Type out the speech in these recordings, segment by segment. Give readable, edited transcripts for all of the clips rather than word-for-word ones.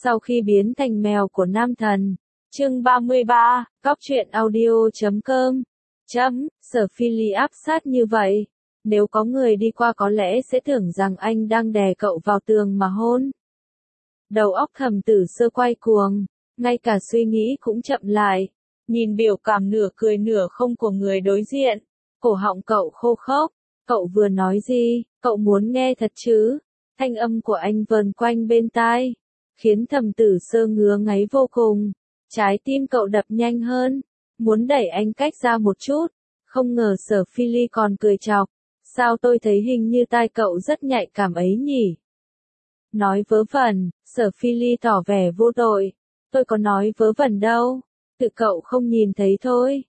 Sau khi biến thành mèo của nam thần. Chương 33, Góc truyện audio.com. Sở Phi Ly áp sát như vậy. Nếu có người đi qua có lẽ sẽ tưởng rằng anh đang đè cậu vào tường mà hôn. Đầu óc Thẩm Tử Sơ quay cuồng, ngay cả suy nghĩ cũng chậm lại. Nhìn biểu cảm nửa cười nửa không của người đối diện, cổ họng cậu khô khốc. Cậu vừa nói gì, cậu muốn nghe thật chứ? Thanh âm của anh vờn quanh bên tai, khiến Thẩm Tử Sơ ngứa ngáy vô cùng. Trái tim cậu đập nhanh hơn, muốn đẩy anh cách ra một chút. Không ngờ Sở Phi Ly còn cười chọc. Sao tôi thấy hình như tai cậu rất nhạy cảm ấy nhỉ? Nói vớ vẩn, Sở Phi Ly tỏ vẻ vô tội. Tôi có nói vớ vẩn đâu, tự cậu không nhìn thấy thôi.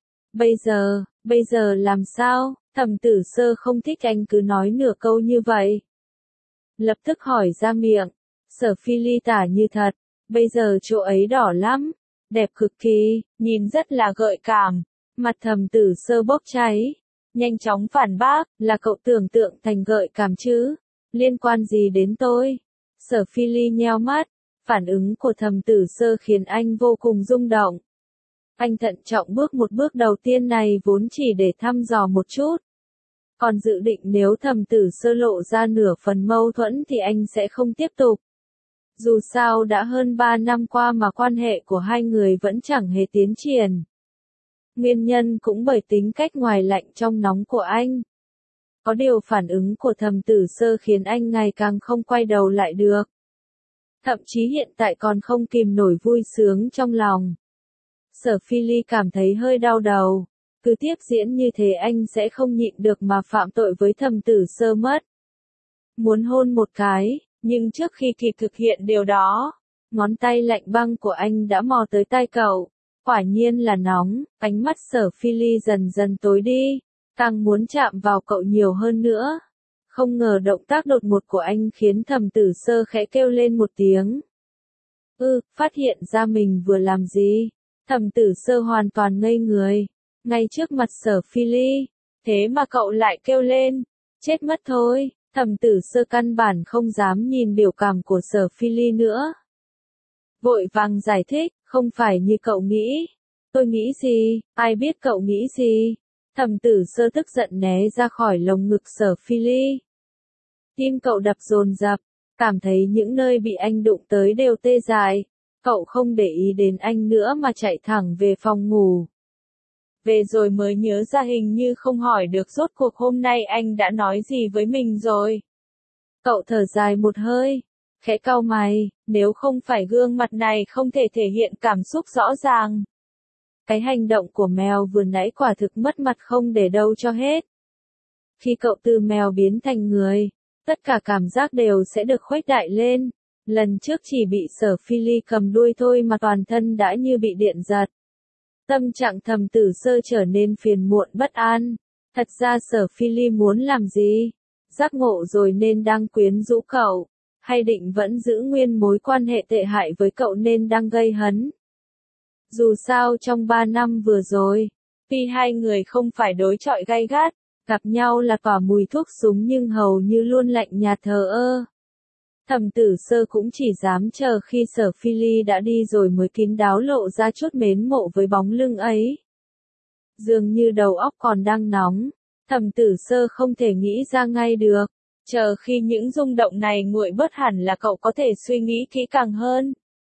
Bây giờ làm sao? Thẩm Tử Sơ không thích anh cứ nói nửa câu như vậy. Lập tức hỏi ra miệng. Sở Phi Ly tả như thật, bây giờ chỗ ấy đỏ lắm, đẹp cực kỳ, nhìn rất là gợi cảm. Mặt Thẩm Tử Sơ bốc cháy, nhanh chóng phản bác, là cậu tưởng tượng thành gợi cảm chứ, liên quan gì đến tôi? Sở Phi Ly nheo mắt, phản ứng của Thẩm Tử Sơ khiến anh vô cùng rung động. Anh thận trọng bước một bước đầu tiên này vốn chỉ để thăm dò một chút. Còn dự định nếu Thẩm Tử Sơ lộ ra nửa phần mâu thuẫn thì anh sẽ không tiếp tục. Dù sao đã hơn 3 năm qua mà quan hệ của hai người vẫn chẳng hề tiến triển. Nguyên nhân cũng bởi tính cách ngoài lạnh trong nóng của anh. Có điều phản ứng của Thẩm Tử Sơ khiến anh ngày càng không quay đầu lại được. Thậm chí hiện tại còn không kìm nổi vui sướng trong lòng. Sở Phi Ly cảm thấy hơi đau đầu. Cứ tiếp diễn như thế anh sẽ không nhịn được mà phạm tội với Thẩm Tử Sơ mất. Muốn hôn một cái, nhưng trước khi kịp thực hiện điều đó, ngón tay lạnh băng của anh đã mò tới tai cậu. Quả nhiên là nóng, ánh mắt Sở Phi Ly dần dần tối đi, càng muốn chạm vào cậu nhiều hơn nữa. Không ngờ động tác đột ngột của anh khiến Thẩm Tử Sơ khẽ kêu lên một tiếng. Phát hiện ra mình vừa làm gì? Thẩm Tử Sơ hoàn toàn ngây người, ngay trước mặt Sở Phi Ly, thế mà cậu lại kêu lên, chết mất thôi. Thẩm Tử Sơ căn bản không dám nhìn biểu cảm của Sở Phi Ly nữa. Vội vàng giải thích, không phải như cậu nghĩ. Tôi nghĩ gì, ai biết cậu nghĩ gì? Thẩm Tử Sơ tức giận né ra khỏi lồng ngực Sở Phi Ly. Tim cậu đập dồn dập, cảm thấy những nơi bị anh đụng tới đều tê dại. Cậu không để ý đến anh nữa mà chạy thẳng về phòng ngủ. Về rồi mới nhớ ra hình như không hỏi được rốt cuộc hôm nay anh đã nói gì với mình rồi. Cậu thở dài một hơi, khẽ cau mày, nếu không phải gương mặt này không thể thể hiện cảm xúc rõ ràng. Cái hành động của mèo vừa nãy quả thực mất mặt không để đâu cho hết. Khi cậu từ mèo biến thành người, tất cả cảm giác đều sẽ được khuếch đại lên. Lần trước chỉ bị Sở Phi Ly cầm đuôi thôi mà toàn thân đã như bị điện giật. Tâm trạng Thẩm Tử Sơ trở nên phiền muộn bất an. Thật ra Sở Phi Ly muốn làm gì? Giác ngộ rồi nên đang quyến rũ cậu, hay định vẫn giữ nguyên mối quan hệ tệ hại với cậu nên đang gây hấn? Dù sao trong 3 năm vừa rồi, tuy hai người không phải đối chọi gay gắt, gặp nhau là tỏa mùi thuốc súng nhưng hầu như luôn lạnh nhạt thờ ơ. Thẩm Tử Sơ cũng chỉ dám chờ khi Sở Phi Ly đã đi rồi mới kín đáo lộ ra chút mến mộ với bóng lưng ấy. Dường như đầu óc còn đang nóng, Thẩm Tử Sơ không thể nghĩ ra ngay được. Chờ khi những rung động này nguội bớt hẳn là cậu có thể suy nghĩ kỹ càng hơn.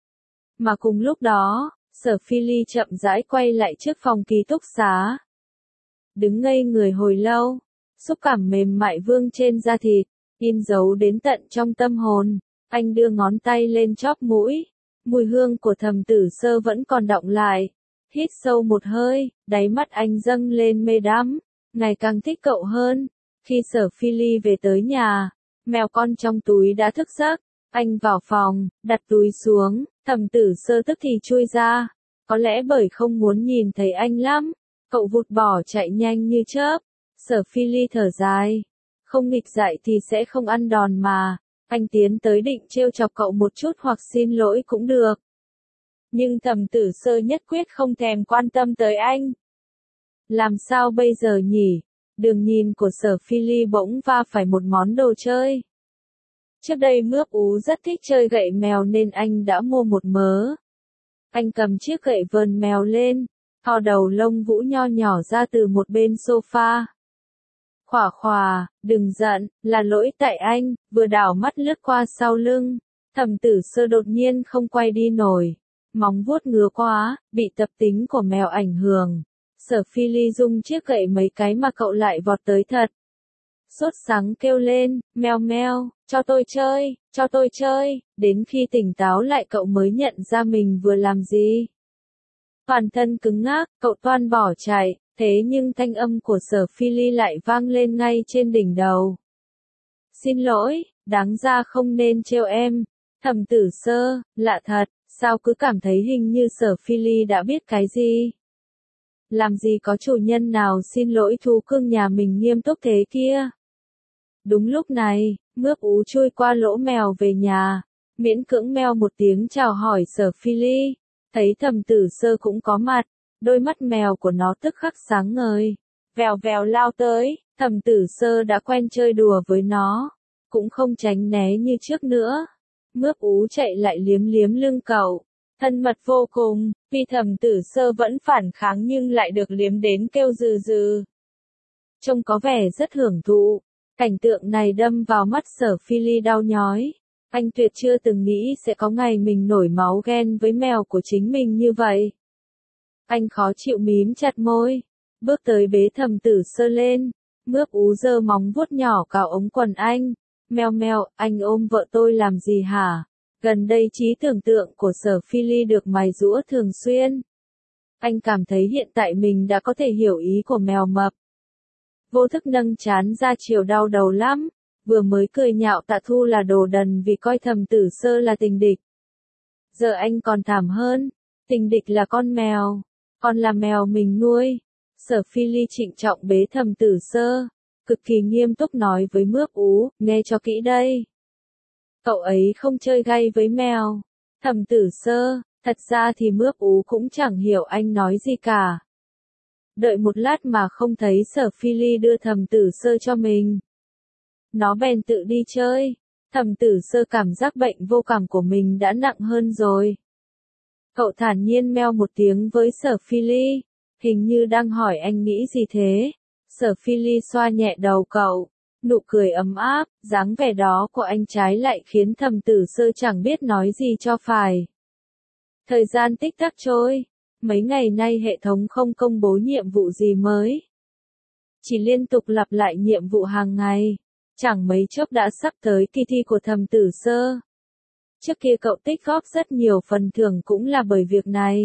Mà cùng lúc đó, Sở Phi Ly chậm rãi quay lại trước phòng ký túc xá. Đứng ngây người hồi lâu, xúc cảm mềm mại vương trên da thịt, in dấu đến tận trong tâm hồn. Anh đưa ngón tay lên chóp mũi, mùi hương của Thẩm Tử Sơ vẫn còn đọng lại. Hít sâu một hơi, đáy mắt anh dâng lên mê đắm, ngày càng thích cậu hơn. Khi Sở Phi Ly về tới nhà, mèo con trong túi đã thức giấc. Anh vào phòng, đặt túi xuống, Thẩm Tử Sơ tức thì chui ra. Có lẽ bởi không muốn nhìn thấy anh lắm, cậu vụt bỏ chạy nhanh như chớp. Sở Phi Ly thở dài, không nghịch dại thì sẽ không ăn đòn mà. Anh tiến tới định trêu chọc cậu một chút hoặc xin lỗi cũng được. Nhưng Thẩm Tử Sơ nhất quyết không thèm quan tâm tới anh. Làm sao bây giờ nhỉ? Đường nhìn của Sở Phi Ly bỗng va phải một món đồ chơi. Trước đây Mướp Ú rất thích chơi gậy mèo nên anh đã mua một mớ. Anh cầm chiếc gậy vờn mèo lên, thò đầu lông vũ nho nhỏ ra từ một bên sofa. Khỏa khỏa, đừng giận, là lỗi tại anh, vừa đảo mắt lướt qua sau lưng. Thẩm Tử Sơ đột nhiên không quay đi nổi. Móng vuốt ngứa quá, bị tập tính của mèo ảnh hưởng. Sở Phi Ly rung chiếc gậy mấy cái mà cậu lại vọt tới thật. Sốt sắng kêu lên, mèo mèo, cho tôi chơi, đến khi tỉnh táo lại cậu mới nhận ra mình vừa làm gì. Toàn thân cứng ngắc, cậu toan bỏ chạy, thế nhưng thanh âm của Sở Phi Ly lại vang lên ngay trên đỉnh đầu. Xin lỗi, đáng ra không nên trêu em. Thẩm Tử Sơ, lạ thật, sao cứ cảm thấy hình như Sở Phi Ly đã biết cái gì. Làm gì có chủ nhân nào xin lỗi thú cưng nhà mình nghiêm túc thế kia. Đúng lúc này, Mướp Ú chui qua lỗ mèo về nhà, miễn cưỡng meo một tiếng chào hỏi Sở Phi Ly, thấy Thẩm Tử Sơ cũng có mặt, đôi mắt mèo của nó tức khắc sáng ngời, vèo vèo lao tới, Thẩm Tử Sơ đã quen chơi đùa với nó, cũng không tránh né như trước nữa. Mướp Ú chạy lại liếm liếm lưng cậu, thân mật vô cùng, vì Thẩm Tử Sơ vẫn phản kháng nhưng lại được liếm đến kêu rừ rừ. Trông có vẻ rất hưởng thụ. Cảnh tượng này đâm vào mắt Sở Phi Ly đau nhói. Anh tuyệt chưa từng nghĩ sẽ có ngày mình nổi máu ghen với mèo của chính mình như vậy. Anh khó chịu mím chặt môi, bước tới bế Thẩm Tử Sơ lên, Mướp Ú giơ móng vuốt nhỏ cào ống quần anh. Mèo mèo, anh ôm vợ tôi làm gì hả? Gần đây trí tưởng tượng của Sở Phi Ly được mài giũa thường xuyên. Anh cảm thấy hiện tại mình đã có thể hiểu ý của mèo mập. Vô thức nâng trán ra chiều đau đầu lắm, vừa mới cười nhạo Tạ Thu là đồ đần vì coi Thẩm Tử Sơ là tình địch. Giờ anh còn thảm hơn, tình địch là con mèo, còn là mèo mình nuôi. Sở Phi Ly trịnh trọng bế Thẩm Tử Sơ, cực kỳ nghiêm túc nói với Mướp Ú, nghe cho kỹ đây. Cậu ấy không chơi gay với mèo. Thẩm Tử Sơ, thật ra thì Mướp Ú cũng chẳng hiểu anh nói gì cả. Đợi một lát mà không thấy Sở Phi Ly đưa Thẩm Tử Sơ cho mình. Nó bèn tự đi chơi. Thẩm Tử Sơ cảm giác bệnh vô cảm của mình đã nặng hơn rồi. Cậu thản nhiên meo một tiếng với Sở Phi Ly, hình như đang hỏi anh nghĩ gì thế. Sở Phi Ly xoa nhẹ đầu cậu, nụ cười ấm áp, dáng vẻ đó của anh trái lại khiến Thẩm Tử Sơ chẳng biết nói gì cho phải. Thời gian tích tắc trôi. Mấy ngày nay hệ thống không công bố nhiệm vụ gì mới. Chỉ liên tục lặp lại nhiệm vụ hàng ngày. Chẳng mấy chốc đã sắp tới kỳ thi của Thẩm Tử Sơ. Trước kia cậu tích góp rất nhiều phần thưởng cũng là bởi việc này.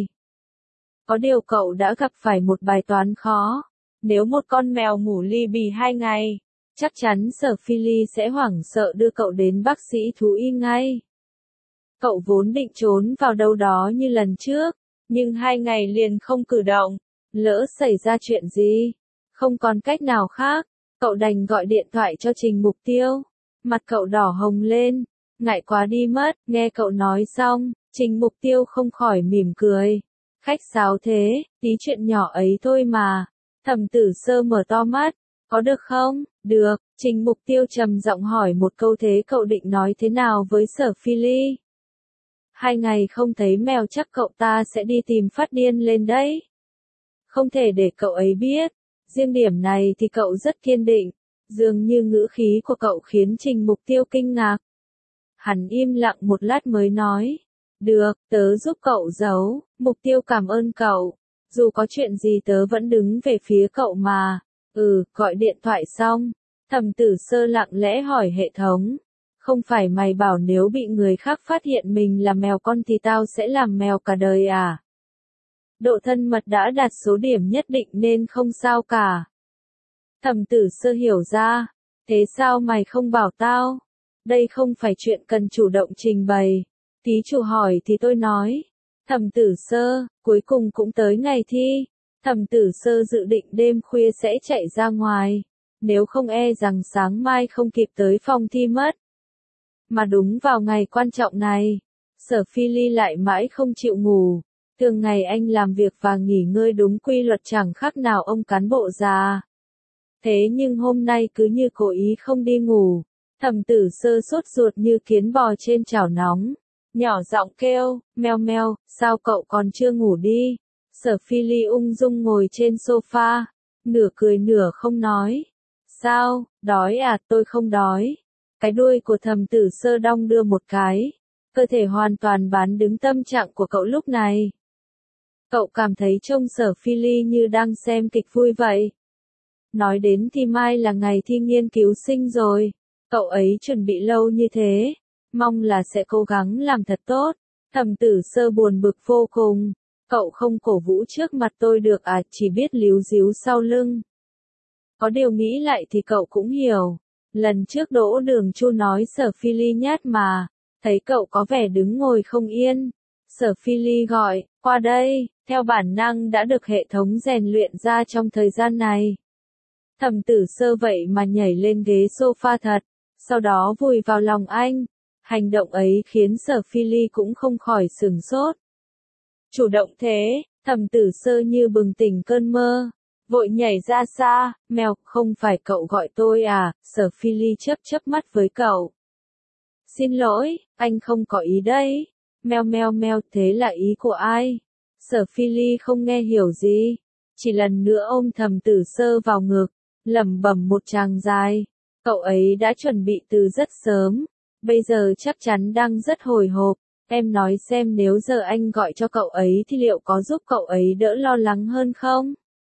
Có điều cậu đã gặp phải một bài toán khó. Nếu một con mèo ngủ li bì 2 ngày, chắc chắn Sở Phi Ly sẽ hoảng sợ đưa cậu đến bác sĩ thú y ngay. Cậu vốn định trốn vào đâu đó như lần trước. Nhưng 2 ngày liền không cử động, lỡ xảy ra chuyện gì, không còn cách nào khác, cậu đành gọi điện thoại cho Trình Mục Tiêu. Mặt cậu đỏ hồng lên, ngại quá đi mất, nghe cậu nói xong, Trình Mục Tiêu không khỏi mỉm cười. Khách sáo thế, tí chuyện nhỏ ấy thôi mà. Thẩm Tử Sơ mở to mắt, có được không? Được, Trình Mục Tiêu trầm giọng hỏi một câu thế cậu định nói thế nào với Sở Phi Ly? 2 ngày không thấy mèo chắc cậu ta sẽ đi tìm phát điên lên đấy. Không thể để cậu ấy biết. Riêng điểm này thì cậu rất kiên định. Dường như ngữ khí của cậu khiến Trình Mục Tiêu kinh ngạc. Hắn im lặng một lát mới nói. Được, tớ giúp cậu giấu. Mục Tiêu cảm ơn cậu. Dù có chuyện gì tớ vẫn đứng về phía cậu mà. Gọi điện thoại xong. Thẩm Tử Sơ lặng lẽ hỏi hệ thống. Không phải mày bảo nếu bị người khác phát hiện mình là mèo con thì tao sẽ làm mèo cả đời à? Độ thân mật đã đạt số điểm nhất định nên không sao cả. Thẩm Tử Sơ hiểu ra. Thế sao mày không bảo tao? Đây không phải chuyện cần chủ động trình bày. Thí chủ hỏi thì tôi nói. Thẩm Tử Sơ, cuối cùng cũng tới ngày thi. Thẩm Tử Sơ dự định đêm khuya sẽ chạy ra ngoài. Nếu không e rằng sáng mai không kịp tới phòng thi mất. Mà đúng vào ngày quan trọng này, Sở Phi Ly lại mãi không chịu ngủ. Thường ngày anh làm việc và nghỉ ngơi đúng quy luật chẳng khác nào ông cán bộ già. Thế nhưng hôm nay cứ như cố ý không đi ngủ. Thẩm Tử Sơ sốt ruột như kiến bò trên chảo nóng, nhỏ giọng kêu, meo meo, sao cậu còn chưa ngủ đi? Sở Phi Ly ung dung ngồi trên sofa, nửa cười nửa không nói. Sao, đói à? Tôi không đói. Cái đuôi của Thẩm Tử Sơ đong đưa một cái, cơ thể hoàn toàn bán đứng tâm trạng của cậu lúc này. Cậu cảm thấy trông Sở Phi Ly như đang xem kịch vui vậy. Nói đến thì mai là ngày thi nghiên cứu sinh rồi. Cậu ấy chuẩn bị lâu như thế, mong là sẽ cố gắng làm thật tốt. Thẩm Tử Sơ buồn bực vô cùng. Cậu không cổ vũ trước mặt tôi được à, chỉ biết líu díu sau lưng. Có điều nghĩ lại thì cậu cũng hiểu. Lần trước Đỗ Đường Chu nói Sở Phi Ly nhát mà, thấy cậu có vẻ đứng ngồi không yên. Sở Phi Ly gọi, qua đây, theo bản năng đã được hệ thống rèn luyện ra trong thời gian này. Thẩm Tử Sơ vậy mà nhảy lên ghế sofa thật, sau đó vùi vào lòng anh. Hành động ấy khiến Sở Phi Ly cũng không khỏi sửng sốt. Chủ động thế, Thẩm Tử Sơ như bừng tỉnh cơn mơ, vội nhảy ra xa, mèo, không phải cậu gọi tôi à? Sở Phi Ly chớp mắt với cậu. Xin lỗi, anh không có ý đấy. Meo meo meo, thế là ý của ai? Sở Phi Ly không nghe hiểu gì, chỉ lần nữa ôm Thẩm Tử Sơ vào ngực, lẩm bẩm một tràng dài. Cậu ấy đã chuẩn bị từ rất sớm, bây giờ chắc chắn đang rất hồi hộp. Em nói xem nếu giờ anh gọi cho cậu ấy thì liệu có giúp cậu ấy đỡ lo lắng hơn không?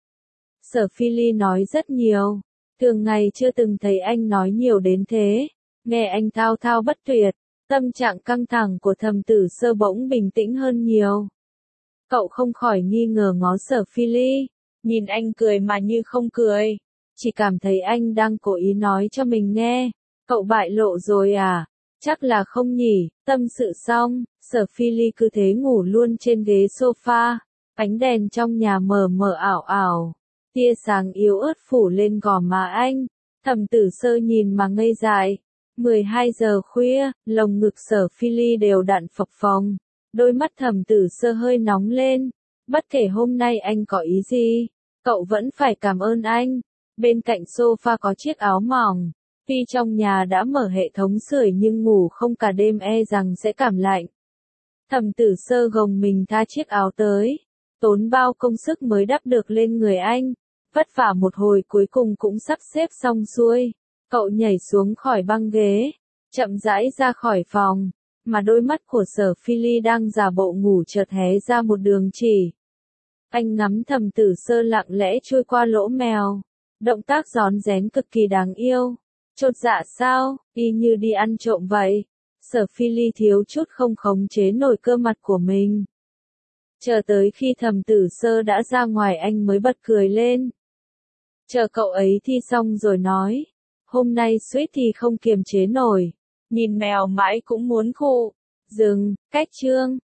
Sở Phi Ly nói rất nhiều, thường ngày chưa từng thấy anh nói nhiều đến thế. Nghe anh thao thao bất tuyệt, tâm trạng căng thẳng của Thẩm Tử Sơ bỗng bình tĩnh hơn nhiều. Cậu không khỏi nghi ngờ ngó Sở Phi Ly, nhìn anh cười mà như không cười, chỉ cảm thấy anh đang cố ý nói cho mình nghe. Cậu bại lộ rồi à? Chắc là không nhỉ. Tâm sự xong, Sở Phi Ly cứ thế ngủ luôn trên ghế sofa. Ánh đèn trong nhà mờ mờ ảo ảo, tia sáng yếu ớt phủ lên gò má anh. Thẩm Tử Sơ nhìn mà ngây dại. 12 giờ khuya, lồng ngực Sở Phi Ly đều đặn phập phồng, đôi mắt Thẩm Tử Sơ hơi nóng lên. Bất kể hôm nay anh có ý gì, cậu vẫn phải cảm ơn anh. Bên cạnh sofa có chiếc áo mỏng. Tuy trong nhà đã mở hệ thống sưởi nhưng ngủ không cả đêm e rằng sẽ cảm lạnh. Thẩm Tử Sơ gồng mình tha chiếc áo tới, tốn bao công sức mới đắp được lên người anh. Vất vả một hồi cuối cùng cũng sắp xếp xong xuôi. Cậu nhảy xuống khỏi băng ghế, chậm rãi ra khỏi phòng, mà đôi mắt của Sở Phi Ly đang giả bộ ngủ chợt hé ra một đường chỉ. Anh ngắm Thẩm Tử Sơ lặng lẽ trôi qua lỗ mèo, động tác rón rén cực kỳ đáng yêu. Chột dạ sao, y như đi ăn trộm vậy. Sở Phi Ly thiếu chút không khống chế nổi cơ mặt của mình. Chờ tới khi Thẩm Tử Sơ đã ra ngoài anh mới bật cười lên. Chờ cậu ấy thi xong rồi nói. Hôm nay suýt thì không kiềm chế nổi. Nhìn mèo mãi cũng muốn khụ. Dừng, cách chương.